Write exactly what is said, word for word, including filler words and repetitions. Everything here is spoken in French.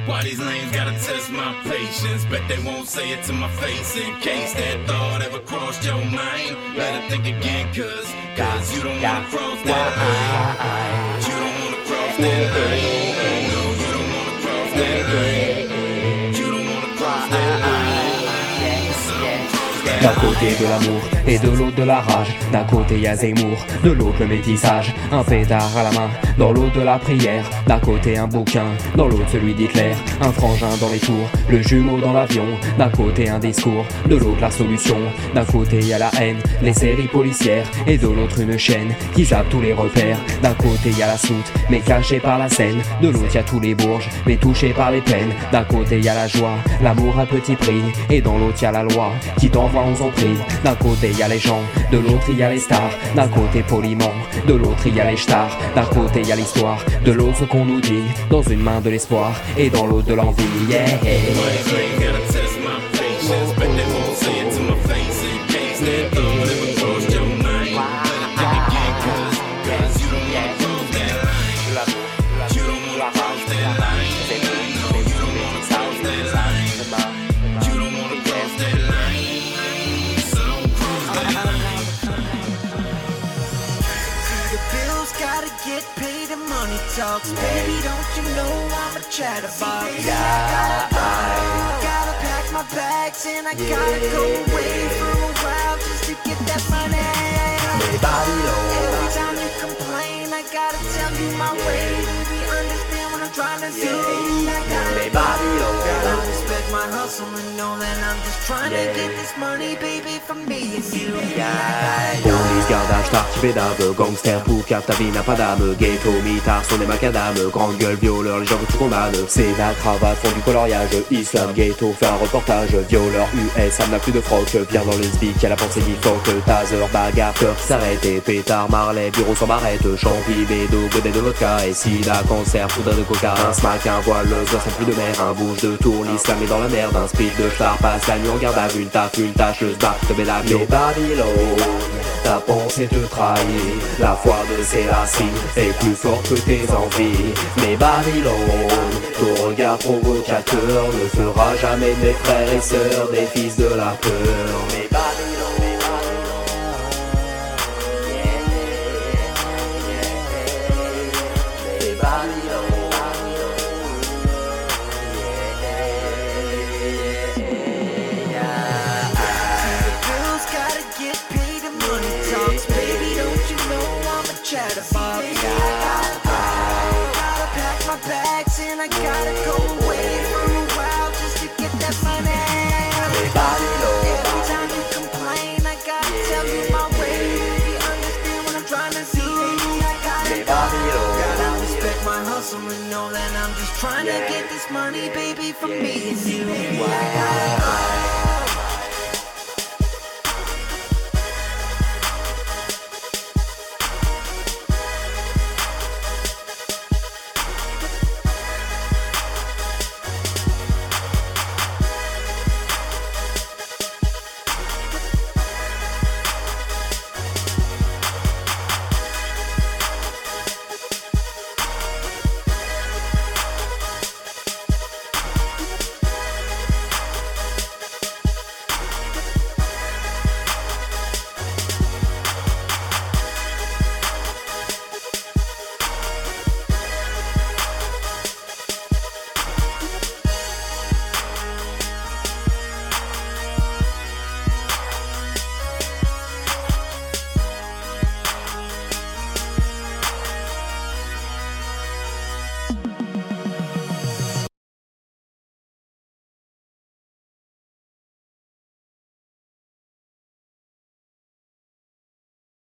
Why these lanes gotta test my patience? Bet they won't say it to my face. In case that thought ever crossed your mind, better think again, cause, cause you don't wanna cross that line. You don't wanna cross that line. No, you don't wanna cross that line. You don't wanna cross that line. D'un côté de l'amour et de l'autre de la rage. D'un côté y'a Zemmour, de l'autre le métissage. Un pétard à la main, dans l'autre de la prière. D'un côté un bouquin, dans l'autre celui d'Hitler. Un frangin dans les tours, le jumeau dans l'avion. D'un côté un discours, de l'autre la solution. D'un côté y'a la haine, les séries policières. Et de l'autre une chaîne qui zappe tous les repères. D'un côté y'a la soute, mais cachée par la scène. De l'autre y'a tous les bourges, mais touchés par les peines. D'un côté y'a la joie, l'amour à petit prix. Et dans l'autre y'a la loi, qui t'envoie en zombies. D'un côté y a les gens, de l'autre y a les stars. D'un côté poliment, de l'autre y a les stars. D'un côté y a l'histoire, de l'autre ce qu'on nous dit. Dans une main de l'espoir et dans l'autre de l'envie. Yeah. Talks, baby, don't you know I'm a chatterbox? Yeah, I gotta pack my bags and I gotta go away for a while just to get that money. Every time you complain, I gotta tell you my way. Baby, understand what I'm trying to do. I gotta, gotta respect my hustle and know that I'm just trying to get this money, baby, for me and you. Police, gardage, tartifé d'ave, gangster, poucave, ta vie n'a pas d'âme. Ghetto, mitard, sont des macadam, grande gueule, violeur, les gens que tu condamnes. C'est la cravate, font du coloriage, islam, ghetto, fait un reportage. Violeur, U S, ça n'a plus de froc, viens dans le sbic, y'a la pensée qui foque. Taser, bagarre, cœur qui s'arrête, et pétard, marlet, bureau sans barrette. Champi, bédo, godet de vodka, et sida, cancer, poudre de coca. Un smack, un voile, le ça plus de mer, un bouge de tour, l'islam est dans la merde. Un speed de star, passe la nuit en garde à vue, une taf, une tâche, le sbar, te met la vie. Mais Babylone, ta pensée te trahit, la foi de ses racines est plus forte que tes envies. Mais Babylone, ton regard provocateur ne fera jamais des frères et sœurs des fils de la peur. Mais Babylone, mais Babylone. I gotta go away for a while just to get that money. Every time you complain, I gotta tell you my way. You understand what I'm trying to do. I gotta, gotta respect my hustle and know that I'm just trying to get this money, baby, for me and you.